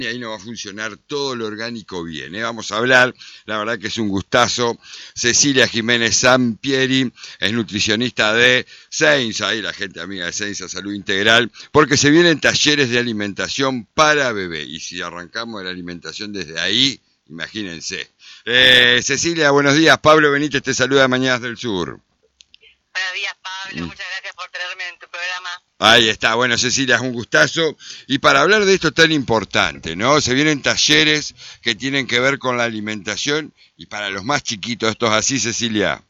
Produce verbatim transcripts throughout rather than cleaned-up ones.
Y ahí nos va a funcionar todo lo orgánico bien, ¿eh? Vamos a hablar, la verdad que es un gustazo. Cecilia Jiménez Sampieri es nutricionista de Seinsa, ahí la gente amiga de Seinsa Salud Integral, porque se vienen talleres de alimentación para bebé. Y si arrancamos de la alimentación desde ahí, imagínense. Eh, Cecilia, buenos días. Pablo Benítez te saluda de Mañanas del Sur. Buenos días, Pablo. Mm. Muchas gracias por tenerme en tu programa. Ahí está. Bueno, Cecilia, es un gustazo. Y para hablar de esto tan importante, ¿no? Se vienen talleres que tienen que ver con la alimentación y para los más chiquitos, ¿esto es así, Cecilia?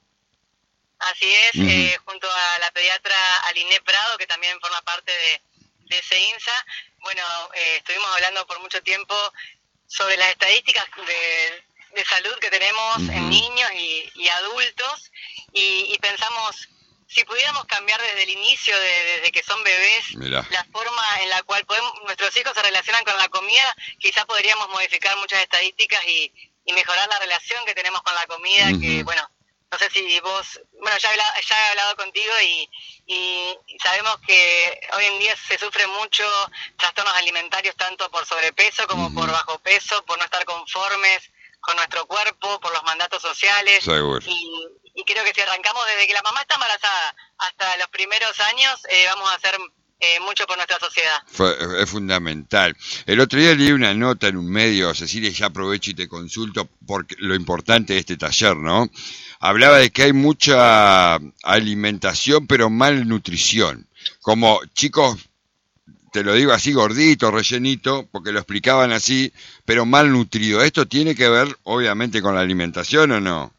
Así es, uh-huh. eh, junto a la pediatra Aline Prado, que también forma parte de, de Seinsa. Bueno, eh, estuvimos hablando por mucho tiempo sobre las estadísticas de, de salud que tenemos uh-huh. en niños y, y adultos y, y pensamos... Si pudiéramos cambiar desde el inicio, de, desde que son bebés, Mirá. la forma en la cual podemos, nuestros hijos se relacionan con la comida, quizás podríamos modificar muchas estadísticas y, y mejorar la relación que tenemos con la comida, uh-huh. que bueno, no sé si vos, bueno, ya he hablado, ya he hablado contigo y, y, y sabemos que hoy en día se sufre mucho trastornos alimentarios, tanto por sobrepeso como uh-huh. por bajo peso, por no estar conformes con nuestro cuerpo, por los mandatos sociales. Seguro. Y, y creo que si arrancamos desde que la mamá está embarazada hasta los primeros años, eh, vamos a hacer eh, mucho por nuestra sociedad. Fue, es fundamental. El otro día leí una nota en un medio, Cecilia, ya aprovecho y te consulto porque lo importante de este taller, ¿no? Hablaba de que hay mucha alimentación, pero malnutrición. Como chicos, te lo digo así, gordito, rellenito, porque lo explicaban así, pero malnutrido. ¿Esto tiene que ver, obviamente, con la alimentación o no?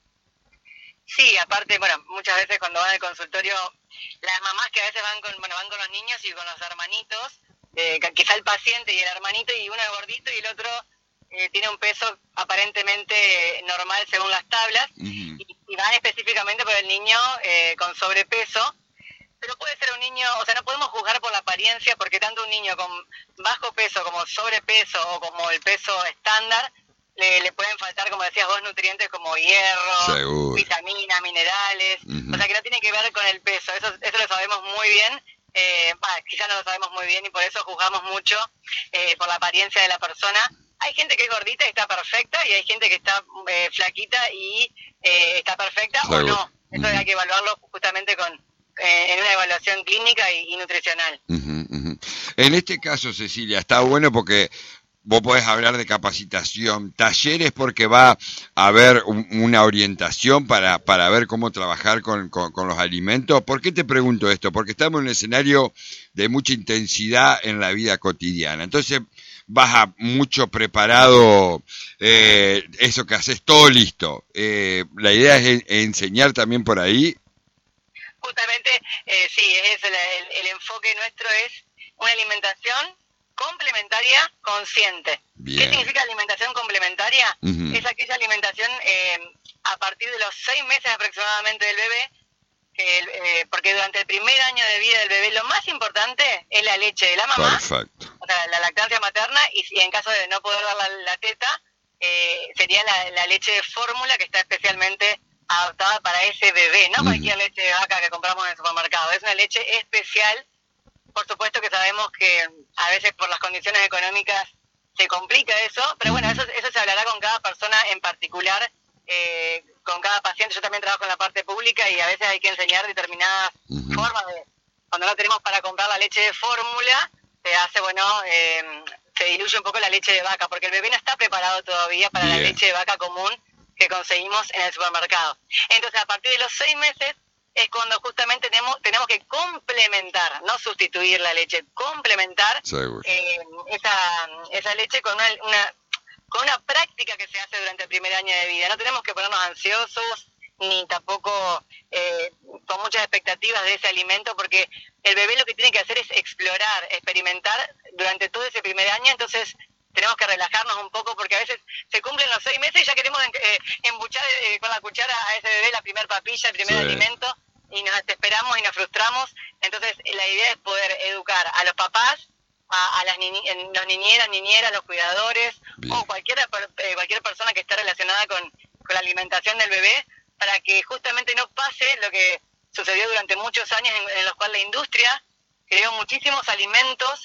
Sí, aparte, bueno, muchas veces cuando van al consultorio, las mamás que a veces van con, bueno, van con los niños y con los hermanitos, eh, quizá el paciente y el hermanito, y uno es gordito y el otro eh, tiene un peso aparentemente normal según las tablas, uh-huh. y, y van específicamente por el niño eh, con sobrepeso, pero puede ser un niño, o sea, no podemos juzgar por la apariencia, porque tanto un niño con bajo peso como sobrepeso o como el peso estándar, Le, le pueden faltar, como decías vos, nutrientes como hierro, Seguro. vitaminas, minerales, uh-huh. o sea que no tiene que ver con el peso, eso eso lo sabemos muy bien, eh, bah, quizás no lo sabemos muy bien y por eso juzgamos mucho eh, por la apariencia de la persona. Hay gente que es gordita y está perfecta y hay gente que está eh, flaquita y eh, está perfecta Seguro. o no, eso uh-huh. hay que evaluarlo justamente con eh, en una evaluación clínica y, y nutricional. Uh-huh, uh-huh. En este caso, Cecilia, está bueno porque vos podés hablar de capacitación, talleres porque va a haber un, una orientación para, para ver cómo trabajar con, con, con los alimentos. ¿Por qué te pregunto esto? Porque estamos en un escenario de mucha intensidad en la vida cotidiana. Entonces vas a mucho preparado, eh, eso que haces todo listo. Eh, la idea es en, enseñar también por ahí. Justamente, eh, sí, es el, el, el enfoque nuestro es una alimentación complementaria consciente. Bien. ¿Qué significa alimentación complementaria? Uh-huh. Es aquella alimentación eh, a partir de los seis meses aproximadamente del bebé, que, eh, porque durante el primer año de vida del bebé lo más importante es la leche de la mamá, Perfecto. o sea, la lactancia materna, y, y en caso de no poder dar la, la teta, eh, sería la, la leche de fórmula que está especialmente adaptada para ese bebé, no uh-huh. cualquier leche de vaca que compramos en el supermercado, es una leche especial. Por supuesto que sabemos que a veces por las condiciones económicas se complica eso, pero bueno, eso, eso se hablará con cada persona en particular, eh, con cada paciente. Yo también trabajo en la parte pública y a veces hay que enseñar determinadas uh-huh. formas de, cuando no tenemos para comprar la leche de fórmula, se hace, bueno, eh, se diluye un poco la leche de vaca, porque el bebé no está preparado todavía para Bien. la leche de vaca común que conseguimos en el supermercado. Entonces, a partir de los seis meses, es cuando justamente tenemos tenemos que complementar, no sustituir la leche, complementar eh, esa esa leche con una, una con una práctica que se hace durante el primer año de vida. No tenemos que ponernos ansiosos ni tampoco eh, con muchas expectativas de ese alimento, porque el bebé lo que tiene que hacer es explorar, experimentar durante todo ese primer año. Entonces tenemos que relajarnos un poco, porque a veces se cumplen los seis meses y ya queremos eh, embuchar eh, con la cuchara a ese bebé la primer papilla, el primer sí. alimento, y nos desesperamos y nos frustramos. Entonces la idea es poder educar a los papás, a, a las ni- los niñeras, niñeras, los cuidadores, Bien. o cualquier, eh, cualquier persona que esté relacionada con, con la alimentación del bebé, para que justamente no pase lo que sucedió durante muchos años en, en los cuales la industria creó muchísimos alimentos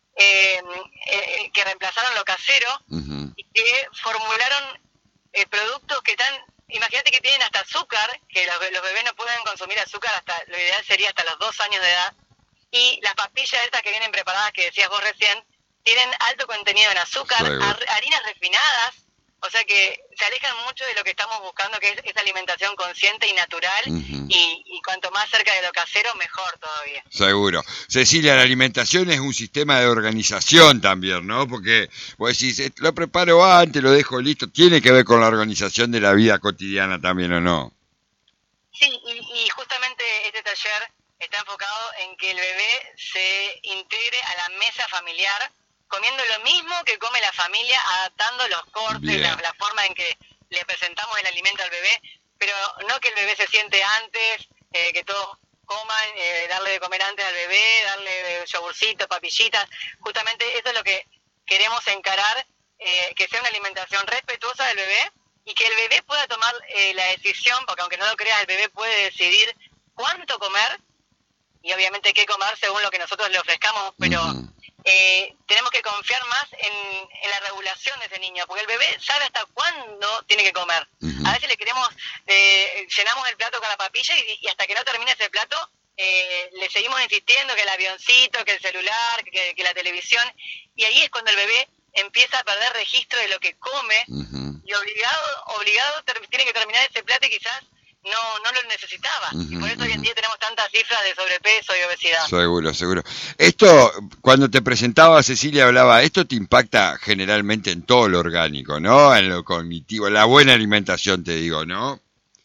eh, eh, que reemplazaron lo casero uh-huh. y que formularon eh, productos que están, imagínate que tienen hasta azúcar, que los, los bebés no pueden consumir azúcar hasta, lo ideal sería hasta los dos años de edad, y las papillas estas que vienen preparadas, que decías vos recién, tienen alto contenido en azúcar, har, harinas refinadas, o sea que se alejan mucho de lo que estamos buscando, que es esa alimentación consciente y natural, uh-huh. y, y cuanto más cerca de lo casero, mejor todavía. Seguro. Cecilia, la alimentación es un sistema de organización también, ¿no? Porque vos decís, lo preparo antes, lo dejo listo, tiene que ver con la organización de la vida cotidiana también, ¿o no? Sí, y, y justamente este taller está enfocado en que el bebé se integre a la mesa familiar, comiendo lo mismo que come la familia, adaptando los cortes, la, la forma en que le presentamos el alimento al bebé, pero no que el bebé se siente antes, eh, que todos coman, eh, darle de comer antes al bebé, darle yogurcito, papillitas. Justamente eso es lo que queremos encarar, eh, que sea una alimentación respetuosa del bebé y que el bebé pueda tomar eh, la decisión, porque aunque no lo creas, el bebé puede decidir cuánto comer y obviamente qué comer según lo que nosotros le ofrezcamos, pero uh-huh. eh, tenemos que confiar más en, en la regulación de ese niño, porque el bebé sabe hasta cuándo tiene que comer. Uh-huh. A veces le queremos, eh, llenamos el plato con la papilla y, y hasta que no termine ese plato, eh, le seguimos insistiendo que el avioncito, que el celular, que, que la televisión, y ahí es cuando el bebé empieza a perder registro de lo que come, uh-huh. y obligado, obligado ter- tiene que terminar ese plato y quizás no no lo necesitaba, uh-huh, y por eso uh-huh. hoy en día tenemos tantas cifras de sobrepeso y obesidad. Seguro, seguro. Esto, cuando te presentaba Cecilia hablaba, esto te impacta generalmente en todo lo orgánico, ¿no? En lo cognitivo, en la buena alimentación, te digo, ¿no?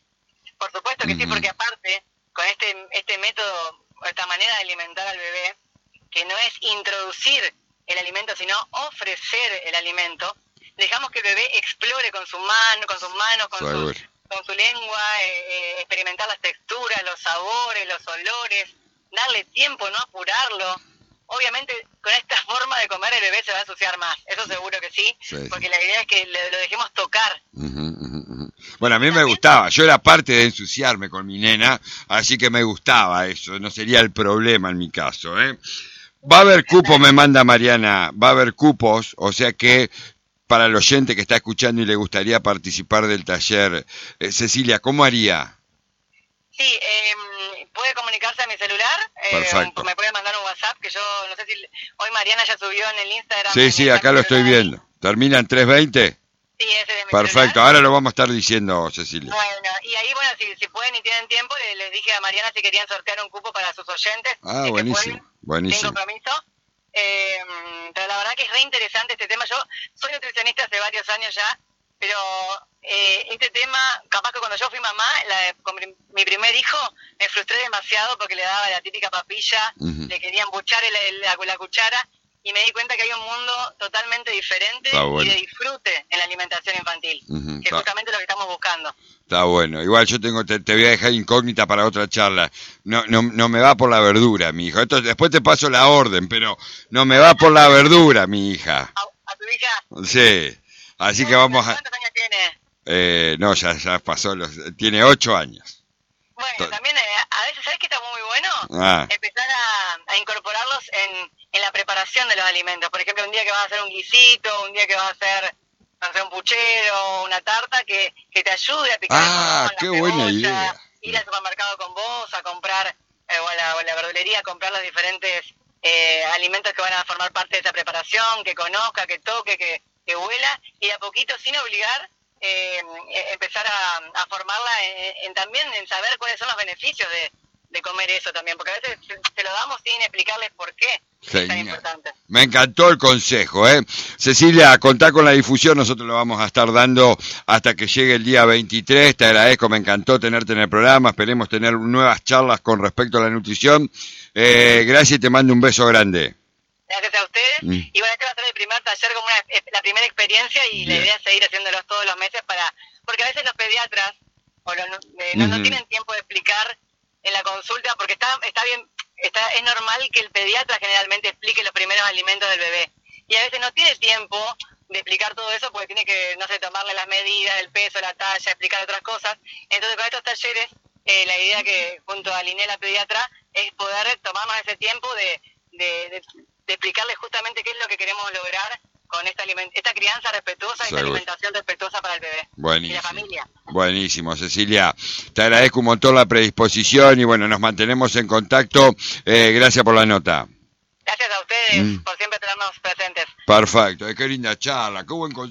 Por supuesto que uh-huh. sí, porque aparte, con este este método, esta manera de alimentar al bebé, que no es introducir el alimento, sino ofrecer el alimento, dejamos que el bebé explore con su mano, con sus manos, con seguro. sus con su lengua, eh, experimentar las texturas, los sabores, los olores, darle tiempo, no apurarlo. Obviamente, con esta forma de comer el bebé se va a ensuciar más, eso seguro que sí, sí. Porque la idea es que lo, lo dejemos tocar. Uh-huh, uh-huh. Bueno, a mí me gustaba, yo era parte de ensuciarme con mi nena, así que me gustaba eso, no sería el problema en mi caso, ¿eh? Va a haber cupo, me manda Mariana, va a haber cupos, o sea que para el oyente que está escuchando y le gustaría participar del taller, eh, Cecilia, ¿cómo haría? Sí, eh, puede comunicarse a mi celular, eh, me puede mandar un WhatsApp, que yo no sé si hoy Mariana ya subió en el Instagram. Sí, sí, acá lo estoy viendo. ¿Termina en tres veinte? Sí, ese es mi Perfecto, celular. Ahora lo vamos a estar diciendo, Cecilia. Bueno, y ahí, bueno, si, si pueden y tienen tiempo, les, les dije a Mariana si querían sortear un cupo para sus oyentes. Ah, si buenísimo, pueden, buenísimo. Sin compromiso. Eh, pero la verdad que es re interesante este tema. Yo soy nutricionista hace varios años ya, pero eh, este tema, capaz que cuando yo fui mamá, la, con mi, mi primer hijo, me frustré demasiado porque le daba la típica papilla, uh-huh. le quería embuchar el, el, la, la cuchara, y me di cuenta que hay un mundo totalmente diferente bueno. y de disfrute en la alimentación infantil, uh-huh. que es justamente lo que estamos buscando. Está bueno. Igual yo tengo te, te voy a dejar incógnita para otra charla. No no no me va por la verdura, mi hijo. Esto, después te paso la orden, pero no me va por la verdura, mi hija. ¿A, a tu hija? Sí. Así no, que vamos a... ¿Cuántos años tiene? Eh, no, ya ya pasó. Los, tiene ocho años. Bueno, T- también eh, a veces, ¿sabes qué está muy bueno? Ah. Empezar a, a incorporarlos en, en la preparación de los alimentos. Por ejemplo, un día que vas a hacer un guisito, un día que vas a hacer... hacer un puchero, una tarta que, que te ayude a picar ah, el qué cebolla, buena idea. Ir al supermercado con vos, a comprar, eh, o, a la, o a la verdulería, a comprar los diferentes eh, alimentos que van a formar parte de esa preparación, que conozca, que toque, que, que huela, y a poquito, sin obligar, eh, empezar a, a formarla en, en también en saber cuáles son los beneficios de, de comer eso también, porque a veces se lo damos sin explicarles por qué. Es tan importante. Me encantó el consejo, ¿eh? Cecilia, contá con la difusión, nosotros lo vamos a estar dando hasta que llegue el día veintitrés, te agradezco, me encantó tenerte en el programa, esperemos tener nuevas charlas con respecto a la nutrición, eh, gracias y te mando un beso grande. Gracias a ustedes, mm. y bueno, este va a ser el primer taller como una, la primera experiencia y Bien. La idea es seguir haciéndolos todos los meses para, porque a veces los pediatras o los, eh, no, uh-huh. no tienen tiempo de explicar en la consulta, porque está está bien, está es normal que el pediatra generalmente explique los primeros alimentos del bebé, y a veces no tiene tiempo de explicar todo eso porque tiene que, no sé, tomarle las medidas, el peso, la talla, explicar otras cosas. Entonces con estos talleres, eh, la idea que junto a Linela pediatra es poder tomarnos ese tiempo de, de, de de explicarles justamente qué es lo que queremos lograr con esta aliment esta crianza respetuosa y esta alimentación respetuosa para el bebé. Buenísimo. Y la familia. Buenísimo, Cecilia. Te agradezco un montón la predisposición y bueno, nos mantenemos en contacto. Eh, gracias por la nota. Gracias a ustedes mm. por siempre tenernos presentes. Perfecto, qué linda charla, qué buen